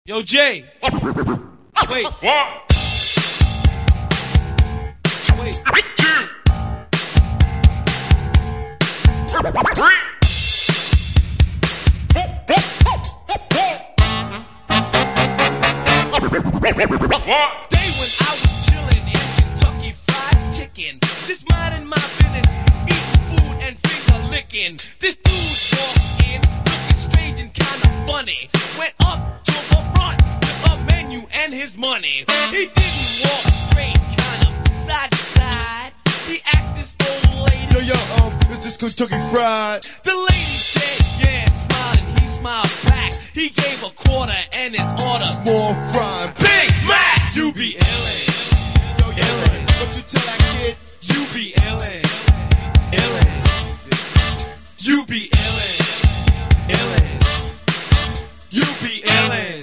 Yo, Jay. Wait. Wait. Day when I was chillin' in Kentucky Fried Chicken, just minding my business, eating food and finger licking. This dude walked in, looking strange and kinda funny. Went up to the front with a menu and his money. He didn't walk straight, kind of side to side. He asked this old lady, Yo, is this Kentucky Fried? The lady said, yeah, smiling. He smiled back. He gave a quarter and his order, Small fried. Big Mac. You be illin', Yo, illin'. What you tell that kid? you be illin', illin'. You be illin', illin'. You be illin'.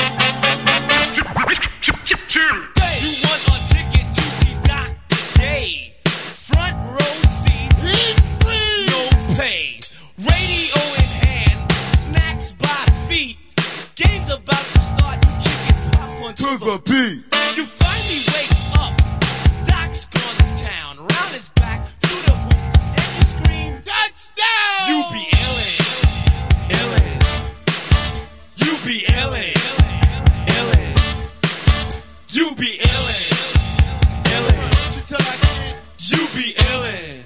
You want a ticket to see Dr. J? Front row seat, no pay. Radio in hand, snacks by feet. Game's about to start, you kicking popcorn To the beat. You finally wake up. Doc's gone to town. Round his back, through the hoop. Then you scream, touchdown! You be illin', illin'. You be illin', illin'. You be illin', illin'. What you tell that kid? You be illin'.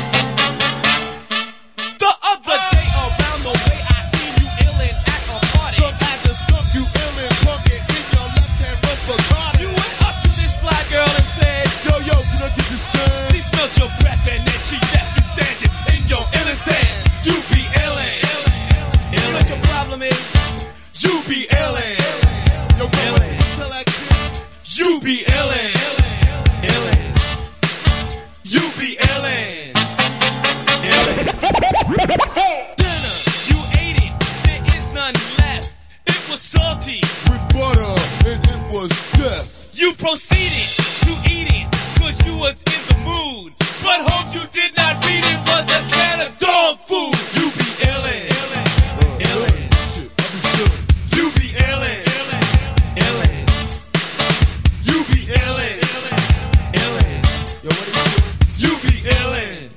The other day around the way, I seen you illin' at a party. Drunk as a skunk, you illin', punkin' in your left hand, run for Cardi. You went up to this fly girl and said, Yo, can I get this stand? she smelled your breath and then she left you standing in your illin' stance. You be illin', you know what your problem is? You be illin', Yo, what did you tell that kid? you be illin', illin'. You be illin', illin'. Dinner You ate it, there is none left. It was salty. with butter, and it was death. You proceeded to eat it, cause you was in the mood. But hopes you did not read it was a can of dog food. You be illin', illin'. Shit, I be chillin'. You be illin', illin'. You be illin', illin'. Yo, what are you doing? You be illin'.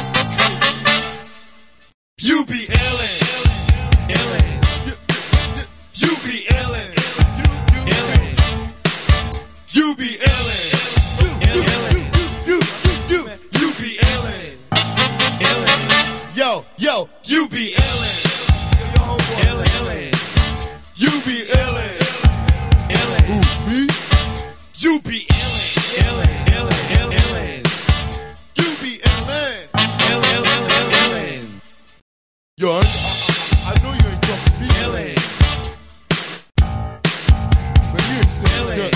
You be illin', illin'. You be illin', illin'. You be illin', illin'. You be illin', illin'. Yo, You be illin', illin'. You be illin', who, illin'. me? You be illin', illin'. You be illin'. Illin'. Yo, I know you ain't talking to me. Illin'. But you ain't still Illin'.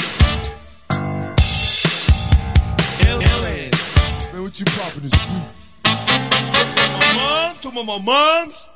Man, Man, what you poppin' this beat? My mom's